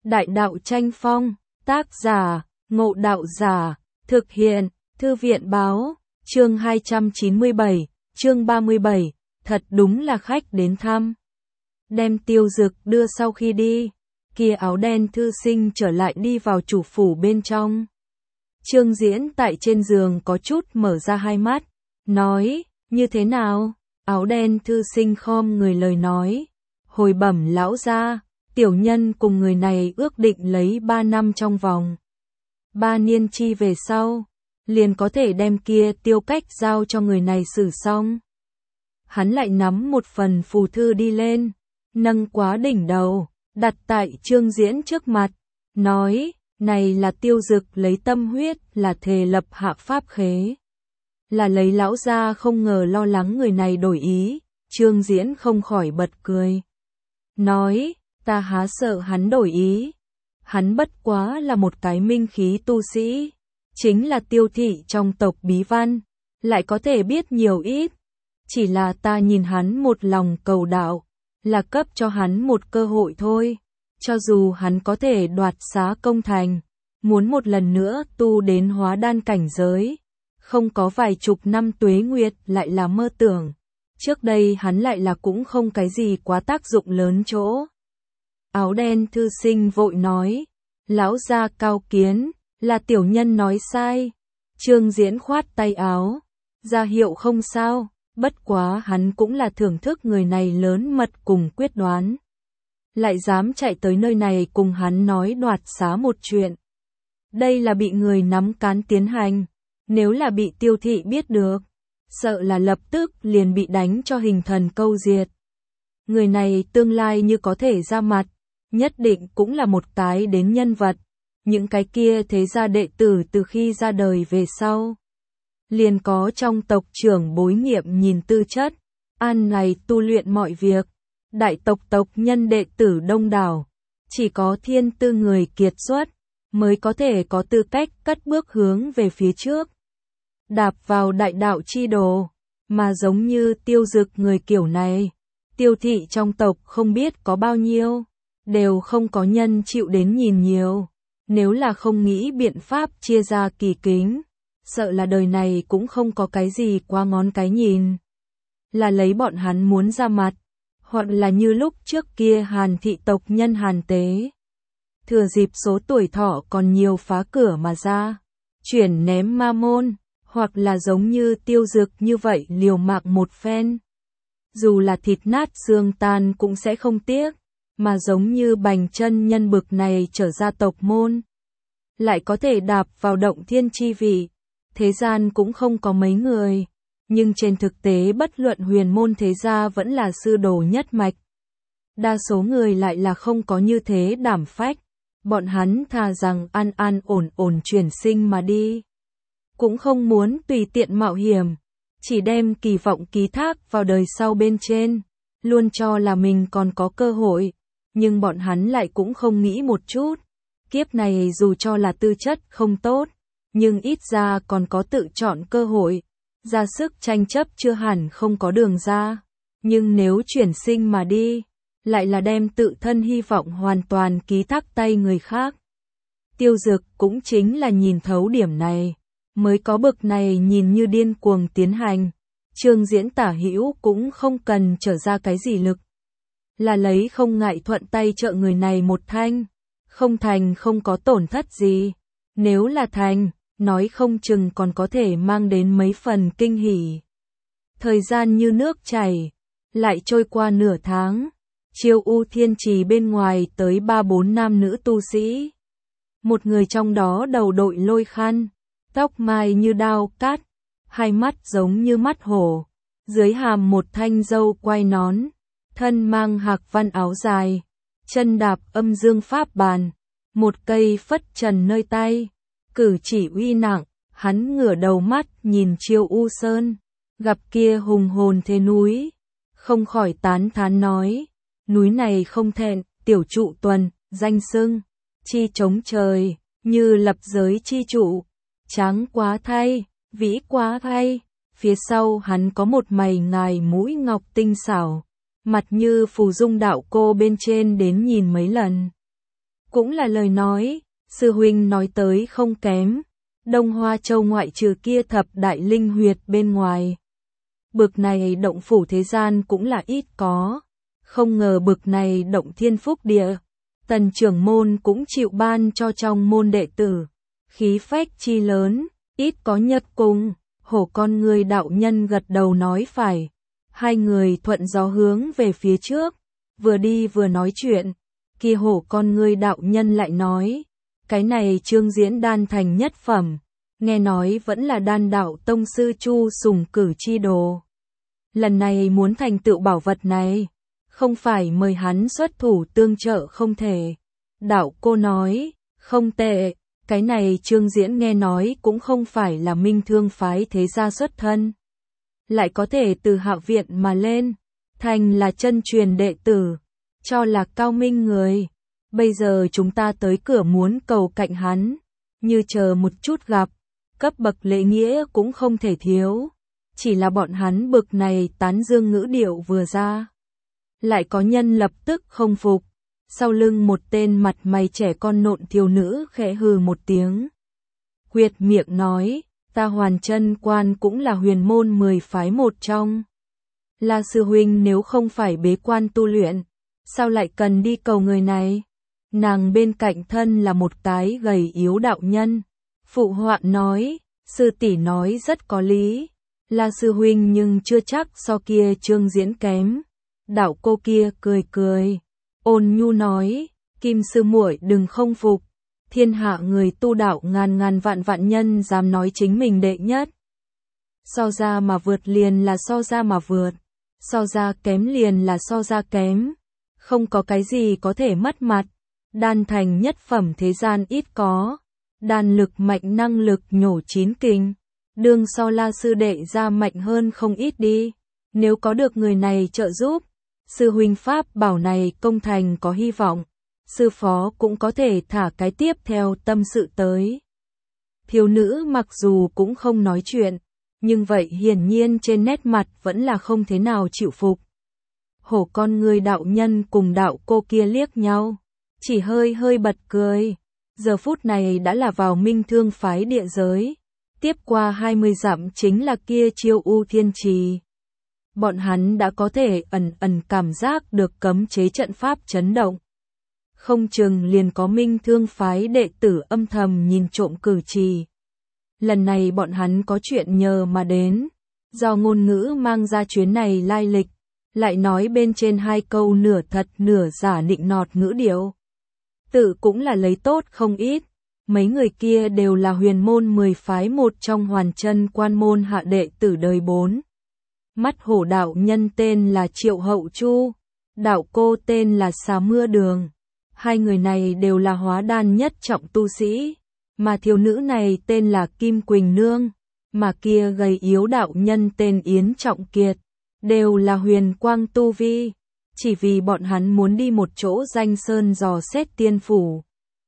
Đại đạo tranh phong, tác giả, Ngộ Đạo Giả, thực hiện, Thư viện báo, chương 297, chương 37, thật đúng là khách đến thăm. Đem Tiêu Dực đưa sau khi đi, kia áo đen thư sinh trở lại đi vào chủ phủ bên trong. Trương Diễn tại trên giường có chút mở ra hai mắt, nói, như thế nào? Áo đen thư sinh khom người lời nói, hồi bẩm lão gia, tiểu nhân cùng người này ước định lấy 3 năm trong vòng 3 niên chi về sau, liền có thể đem kia Tiêu Cách giao cho người này xử xong. Hắn lại nắm một phần phù thư đi lên, nâng quá đỉnh đầu, đặt tại Trương Diễn trước mặt, nói, này là Tiêu Dực lấy tâm huyết là thề lập hạ pháp khế. Là lấy lão gia không ngờ lo lắng người này đổi ý, Trương Diễn không khỏi bật cười. Nói, ta há sợ hắn đổi ý. Hắn bất quá là một cái minh khí tu sĩ, chính là Tiêu thị trong tộc bí văn, lại có thể biết nhiều ít. Chỉ là ta nhìn hắn một lòng cầu đạo, là cấp cho hắn một cơ hội thôi. Cho dù hắn có thể đoạt xá công thành, muốn một lần nữa tu đến hóa đan cảnh giới, không có vài chục năm tuế nguyệt lại là mơ tưởng. Trước đây hắn lại là cũng không cái gì quá tác dụng lớn chỗ. Áo đen thư sinh vội nói, lão gia cao kiến, là tiểu nhân nói sai. Trương Diễn khoát tay áo, ra hiệu không sao, bất quá hắn cũng là thưởng thức người này lớn mật cùng quyết đoán. Lại dám chạy tới nơi này cùng hắn nói đoạt xá một chuyện. Đây là bị người nắm cán tiến hành, nếu là bị Tiêu thị biết được, sợ là lập tức liền bị đánh cho hình thần câu diệt. Người này tương lai như có thể ra mặt, nhất định cũng là một cái đến nhân vật. Những cái kia thế gia đệ tử từ khi ra đời về sau, liền có trong tộc trưởng bối nghiệm nhìn tư chất, an này tu luyện mọi việc. Đại tộc nhân đệ tử đông đảo, chỉ có thiên tư người kiệt xuất mới có thể có tư cách cất bước hướng về phía trước, đạp vào đại đạo chi đồ. Mà giống như Tiêu Dực người kiểu này, Tiêu thị trong tộc không biết có bao nhiêu, đều không có nhân chịu đến nhìn nhiều. Nếu là không nghĩ biện pháp chia ra kỳ kính, sợ là đời này cũng không có cái gì qua ngón cái nhìn. Là lấy bọn hắn muốn ra mặt, hoặc là như lúc trước kia Hàn thị tộc nhân Hàn Tế, thừa dịp số tuổi thọ còn nhiều phá cửa mà ra, chuyển ném ma môn, hoặc là giống như Tiêu Dực như vậy liều mạng một phen. Dù là thịt nát xương tan cũng sẽ không tiếc, mà giống như Bành chân nhân bực này trở ra tộc môn, lại có thể đạp vào động thiên chi vị, thế gian cũng không có mấy người. Nhưng trên thực tế bất luận huyền môn thế gia vẫn là sư đồ nhất mạch. Đa số người lại là không có như thế đảm phách, bọn hắn thà rằng an an ổn ổn chuyển sinh mà đi. Cũng không muốn tùy tiện mạo hiểm, chỉ đem kỳ vọng ký thác vào đời sau bên trên, luôn cho là mình còn có cơ hội. Nhưng bọn hắn lại cũng không nghĩ một chút, kiếp này dù cho là tư chất không tốt, nhưng ít ra còn có tự chọn cơ hội. Ra sức tranh chấp chưa hẳn không có đường ra, nhưng nếu chuyển sinh mà đi, lại là đem tự thân hy vọng hoàn toàn ký thác tay người khác. Tiêu Dực cũng chính là nhìn thấu điểm này, mới có bực này nhìn như điên cuồng tiến hành. Trương Diễn tả hữu cũng không cần trở ra cái gì lực, là lấy không ngại thuận tay trợ người này một thanh, không thành không có tổn thất gì, nếu là thành, nói không chừng còn có thể mang đến mấy phần kinh hỉ. Thời gian như nước chảy, lại trôi qua nửa tháng, Chiêu U Thiên Trì bên ngoài tới 3-4 nam nữ tu sĩ. Một người trong đó đầu đội lôi khăn, tóc mai như đao cát, hai mắt giống như mắt hổ, dưới hàm một thanh râu quai nón, thân mang hạc văn áo dài, chân đạp âm dương pháp bàn, một cây phất trần nơi tay. Cử chỉ uy nặng, hắn ngửa đầu mắt nhìn Chiêu U Sơn, gặp kia hùng hồn thế núi, không khỏi tán thán nói, núi này không thẹn, tiểu trụ tuần, danh xưng, chi chống trời, như lập giới chi trụ, tráng quá thay, vĩ quá thay. Phía sau hắn có một mày ngài mũi ngọc tinh xảo, mặt như phù dung đạo cô bên trên đến nhìn mấy lần. Cũng là lời nói, sư huynh nói tới không kém. Đông Hoa Châu ngoại trừ kia thập đại linh huyệt bên ngoài. Bực này động phủ thế gian cũng là ít có. Không ngờ bực này động thiên phúc địa. Tần trưởng môn cũng chịu ban cho trong môn đệ tử. Khí phách chi lớn, ít có nhất cung. Hổ con người đạo nhân gật đầu nói phải. Hai người thuận gió hướng về phía trước. Vừa đi vừa nói chuyện. Kia hổ con người đạo nhân lại nói. Cái này Trương Diễn đan thành nhất phẩm. Nghe nói vẫn là đan đạo tông sư Chu Sùng cử chi đồ. Lần này muốn thành tựu bảo vật này. Không phải mời hắn xuất thủ tương trợ không thể. Đạo cô nói, không tệ, cái này Trương Diễn nghe nói cũng không phải là Minh Thương phái thế gia xuất thân. Lại có thể từ hạ viện mà lên, thành là chân truyền đệ tử, cho là cao minh người. Bây giờ chúng ta tới cửa muốn cầu cạnh hắn, như chờ một chút gặp, cấp bậc lễ nghĩa cũng không thể thiếu. Chỉ là bọn hắn bực này tán dương ngữ điệu vừa ra. Lại có nhân lập tức không phục. Sau lưng một tên mặt mày trẻ con nộn thiếu nữ khẽ hừ một tiếng. Huyệt miệng nói, ta Hoàn Chân Quan cũng là huyền môn 10 phái một trong. La sư huynh nếu không phải bế quan tu luyện, sao lại cần đi cầu người này? Nàng bên cạnh thân là một cái gầy yếu đạo nhân. Phụ họa nói, sư tỷ nói rất có lý. La sư huynh nhưng chưa chắc so kia Trương Diễn kém. Đạo cô kia cười cười, ôn nhu nói, Kim sư muội đừng không phục, thiên hạ người tu đạo ngàn ngàn vạn vạn nhân dám nói chính mình đệ nhất. So ra mà vượt liền là so ra mà vượt, so ra kém liền là so ra kém, không có cái gì có thể mất mặt. Đan thành nhất phẩm thế gian ít có, đan lực mạnh năng lực nhổ chín kình, đương so La sư đệ ra mạnh hơn không ít đi. Nếu có được người này trợ giúp, sư huynh pháp bảo này công thành có hy vọng, sư phó cũng có thể thả cái tiếp theo tâm sự tới. Thiếu nữ mặc dù cũng không nói chuyện, nhưng vậy hiển nhiên trên nét mặt vẫn là không thế nào chịu phục. Hổ con người đạo nhân cùng đạo cô kia liếc nhau, chỉ hơi hơi bật cười. Giờ phút này đã là vào Minh Thương phái địa giới, tiếp qua 20 dặm chính là kia Chiêu U Thiên Trì. Bọn hắn đã có thể ẩn ẩn cảm giác được cấm chế trận pháp chấn động. Không chừng liền có Minh Thương phái đệ tử âm thầm nhìn trộm cử trì. Lần này bọn hắn có chuyện nhờ mà đến, do ngôn ngữ mang ra chuyến này lai lịch, lại nói bên trên hai câu nửa thật nửa giả nịnh nọt ngữ điệu. Tự cũng là lấy tốt không ít, mấy người kia đều là huyền môn 10 phái một trong Hoàn Chân Quan môn hạ đệ tử đời 4. Mắt hổ đạo nhân tên là Triệu Hậu Chu, đạo cô tên là Xà Mưa Đường. Hai người này đều là hóa đan nhất trọng tu sĩ, mà thiếu nữ này tên là Kim Quỳnh Nương, mà kia gầy yếu đạo nhân tên Yến Trọng Kiệt, đều là huyền quang tu vi, chỉ vì bọn hắn muốn đi một chỗ danh sơn dò xét tiên phủ,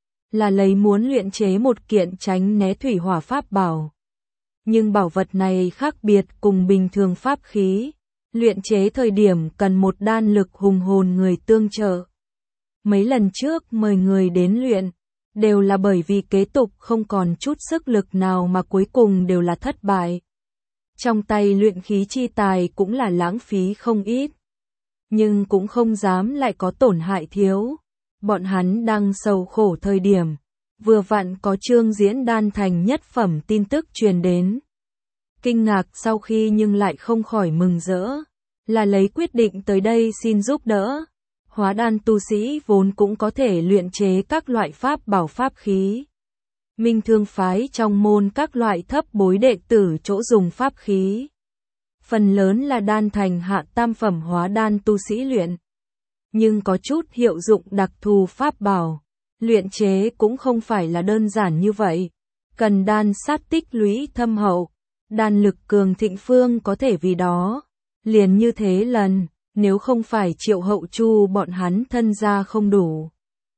là lấy muốn luyện chế một kiện tránh né thủy hỏa pháp bảo. Nhưng bảo vật này khác biệt cùng bình thường pháp khí, luyện chế thời điểm cần một đan lực hùng hồn người tương trợ. Mấy lần trước mời người đến luyện, đều là bởi vì kế tục không còn chút sức lực nào mà cuối cùng đều là thất bại. Trong tay luyện khí chi tài cũng là lãng phí không ít, nhưng cũng không dám lại có tổn hại thiếu. Bọn hắn đang sầu khổ thời điểm, vừa vặn có Trương Diễn đan thành nhất phẩm tin tức truyền đến. Kinh ngạc sau khi nhưng lại không khỏi mừng rỡ, là lấy quyết định tới đây xin giúp đỡ. Hóa đan tu sĩ vốn cũng có thể luyện chế các loại pháp bảo pháp khí. Minh Thương phái trong môn các loại thấp bối đệ tử chỗ dùng pháp khí. Phần lớn là đan thành hạ tam phẩm hóa đan tu sĩ luyện. Nhưng có chút hiệu dụng đặc thù pháp bảo, luyện chế cũng không phải là đơn giản như vậy. Cần đan sát tích lũy thâm hậu, đan lực cường thịnh phương có thể vì đó. Liền như thế lần, nếu không phải Triệu Hậu Chu bọn hắn thân gia không đủ,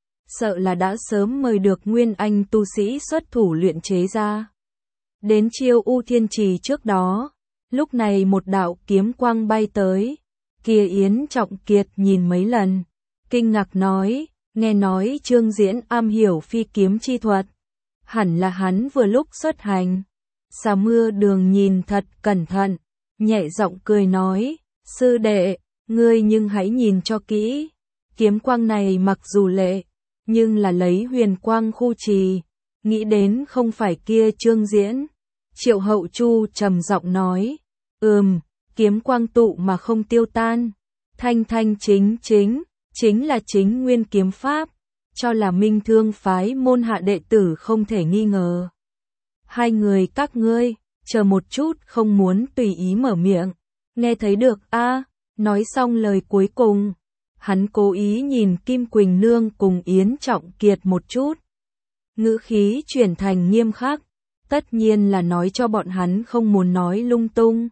sợ là đã sớm mời được nguyên anh tu sĩ xuất thủ luyện chế ra. Đến Chiêu U Thiên Trì trước đó, lúc này một đạo kiếm quang bay tới, kia Yến Trọng Kiệt nhìn mấy lần, kinh ngạc nói, Nghe nói Trương Diễn am hiểu phi kiếm chi thuật, hẳn là hắn vừa lúc xuất hành. Xà Mưa Đường nhìn thật cẩn thận, nhẹ giọng cười nói, sư đệ, ngươi nhưng hãy nhìn cho kỹ, kiếm quang này mặc dù lệ, nhưng là lấy huyền quang khu trì, nghĩ đến không phải kia Trương Diễn. Triệu Hậu Chu trầm giọng nói, kiếm quang tụ mà không tiêu tan, thanh thanh chính là chính nguyên kiếm pháp, cho là Minh Thương phái môn hạ đệ tử không thể nghi ngờ. Hai người các ngươi, chờ một chút, không muốn tùy ý mở miệng, nghe thấy được a? Nói xong lời cuối cùng, hắn cố ý nhìn Kim Quỳnh Nương cùng Yến Trọng Kiệt một chút. Ngữ khí chuyển thành nghiêm khắc, tất nhiên là nói cho bọn hắn không muốn nói lung tung,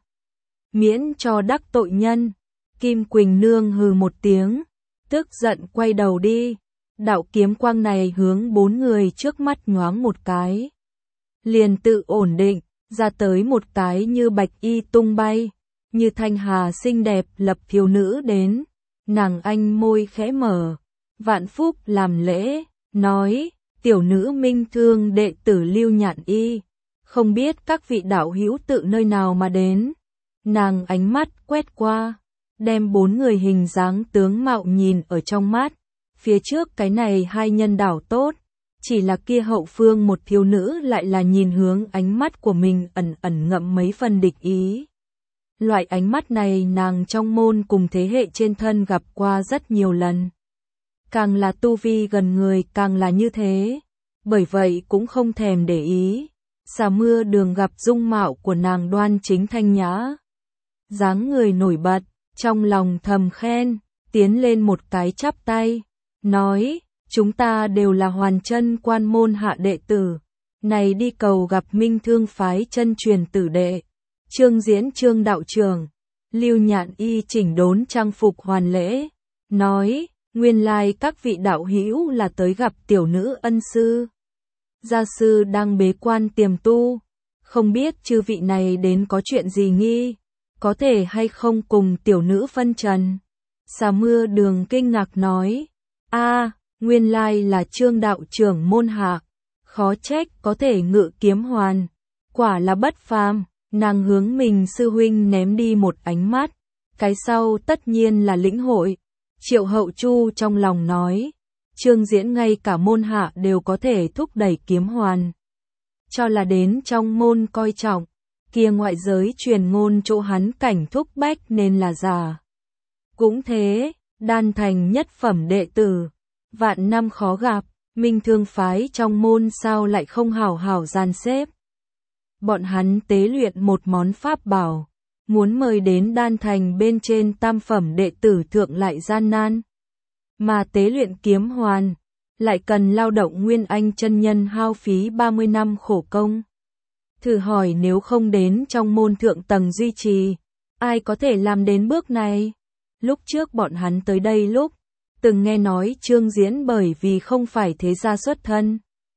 miễn cho đắc tội nhân. Kim Quỳnh Nương hừ một tiếng, tức giận quay đầu đi. Đạo kiếm quang này hướng bốn người trước mắt nhoáng một cái, liền tự ổn định, ra tới một cái như bạch y tung bay, như thanh hà xinh đẹp lập thiếu nữ đến. Nàng anh môi khẽ mở, vạn phúc làm lễ, nói, tiểu nữ Minh Thương đệ tử Lưu Nhạn Y, không biết các vị đạo hữu tự nơi nào mà đến. Nàng ánh mắt quét qua, đem bốn người hình dáng tướng mạo nhìn ở trong mắt. Phía trước cái này hai nhân đảo tốt, chỉ là kia hậu phương một thiếu nữ lại là nhìn hướng ánh mắt của mình ẩn ẩn ngậm mấy phần địch ý. Loại ánh mắt này nàng trong môn cùng thế hệ trên thân gặp qua rất nhiều lần. Càng là tu vi gần người càng là như thế, bởi vậy cũng không thèm để ý. Xà Mưa Đường gặp dung mạo của nàng đoan chính thanh nhã, dáng người nổi bật, trong lòng thầm khen, tiến lên một cái chắp tay, nói, chúng ta đều là Hoàn Chân quan môn hạ đệ tử, này đi cầu gặp Minh Thương phái chân truyền tử đệ. Trương Diễn Trương đạo trưởng, Lưu Nhạn Y chỉnh đốn trang phục hoàn lễ, nói, nguyên lai các vị đạo hữu là tới gặp tiểu nữ ân sư. Gia sư đang bế quan tiềm tu, không biết chư vị này đến có chuyện gì nghi, có thể hay không cùng tiểu nữ phân trần. Xà Mưa Đường kinh ngạc nói, nguyên lai là Trương đạo trưởng môn hạ, khó trách có thể ngự kiếm hoàn, quả là bất phàm. Nàng hướng mình sư huynh ném đi một ánh mắt, cái sau tất nhiên là lĩnh hội. Triệu Hậu Chu trong lòng nói, Trương Diễn ngay cả môn hạ đều có thể thúc đẩy kiếm hoàn, cho là đến trong môn coi trọng, kia ngoại giới truyền ngôn chỗ hắn cảnh thúc bách nên là giả. Cũng thế, đan thành nhất phẩm đệ tử, vạn năm khó gặp, Minh Thương phái trong môn sao lại không hảo hảo dàn xếp. Bọn hắn tế luyện một món pháp bảo, muốn mời đến đan thành bên trên tam phẩm đệ tử thượng lại gian nan. Mà tế luyện kiếm hoàn, lại cần lao động nguyên anh chân nhân hao phí 30 năm khổ công. Thử hỏi nếu không đến trong môn thượng tầng duy trì, ai có thể làm đến bước này? Lúc trước bọn hắn tới đây lúc, từng nghe nói Trương Diễn bởi vì không phải thế gia xuất thân,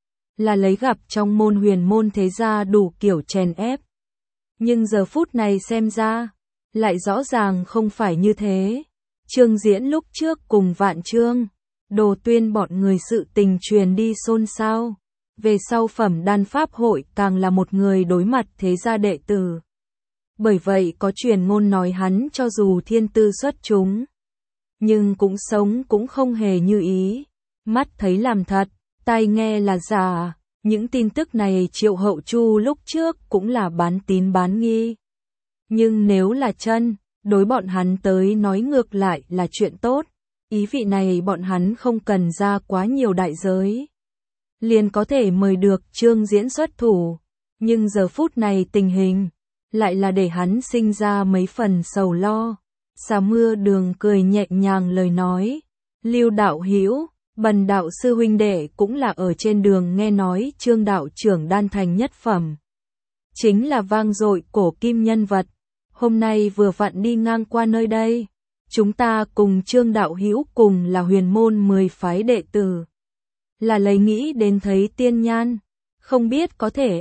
là lấy gặp trong môn huyền môn thế gia đủ kiểu chèn ép. Nhưng giờ phút này xem ra, lại rõ ràng không phải như thế. Trương Diễn lúc trước cùng Vạn Trương, Đồ Tuyên bọn người sự tình truyền đi xôn xao. Về sau phẩm đan pháp hội càng là một người đối mặt thế gia đệ tử. Bởi vậy có truyền ngôn nói hắn cho dù thiên tư xuất chúng, nhưng cũng sống cũng không hề như ý. Mắt thấy làm thật, tai nghe là giả. Những tin tức này Triệu Hậu Chu lúc trước cũng là bán tín bán nghi. Nhưng nếu là chân, đối bọn hắn tới nói ngược lại là chuyện tốt. Ý vị này bọn hắn không cần ra quá nhiều đại giới, liền có thể mời được Trương Diễn xuất thủ. Nhưng giờ phút này tình hình, lại là để hắn sinh ra mấy phần sầu lo. Xà Mưa Đường cười nhẹ nhàng lời nói, Lưu đạo hữu, Bần đạo sư huynh đệ cũng là ở trên đường nghe nói Trương đạo trưởng đan thành nhất phẩm, chính là vang dội cổ kim nhân vật. Hôm nay vừa vặn đi ngang qua nơi đây, chúng ta cùng Trương đạo hữu cùng là huyền môn 10 phái đệ tử, là lấy nghĩ đến thấy tiên nhan, không biết có thể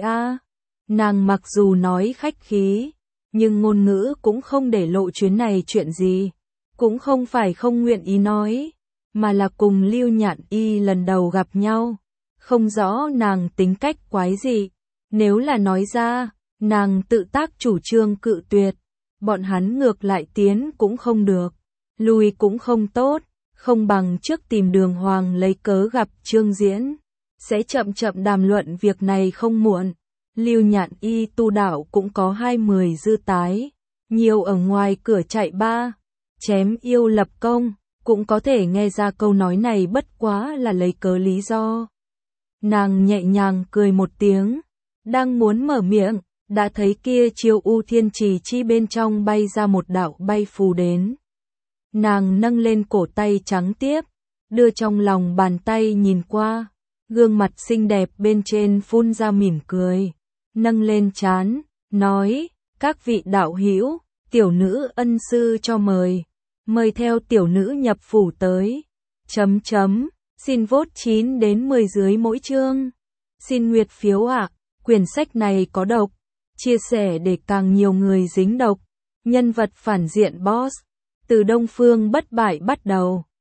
Nàng mặc dù nói khách khí, nhưng ngôn ngữ cũng không để lộ chuyến này chuyện gì, cũng không phải không nguyện ý nói. mà là cùng Lưu Nhạn Y lần đầu gặp nhau. Không rõ nàng tính cách quái gì, nếu là nói ra, nàng tự tác chủ trương cự tuyệt, bọn hắn ngược lại tiến cũng không được, lui cũng không tốt, không bằng trước tìm Đường Hoàng lấy cớ gặp Trương Diễn, sẽ chậm chậm đàm luận việc này không muộn. Lưu Nhạn Y tu đạo cũng có 20 dư tái, nhiều ở ngoài cửa chạy ba, chém yêu lập công, cũng có thể nghe ra câu nói này bất quá là lấy cớ lý do. Nàng nhẹ nhàng cười một tiếng, đang muốn mở miệng, đã thấy kia Chiêu U Thiên Trì chi bên trong bay ra một đạo bay phù đến. Nàng nâng lên cổ tay trắng tiếp, đưa trong lòng bàn tay nhìn qua, gương mặt xinh đẹp bên trên phun ra mỉm cười, nâng lên trán, nói, các vị đạo hữu, tiểu nữ ân sư cho mời, mời theo tiểu nữ nhập phủ tới, xin vote 9 đến 10 dưới mỗi chương, xin nguyệt phiếu ạ, quyển sách này có độc, chia sẻ để càng nhiều người dính độc, nhân vật phản diện boss, từ Đông Phương bất bại bắt đầu.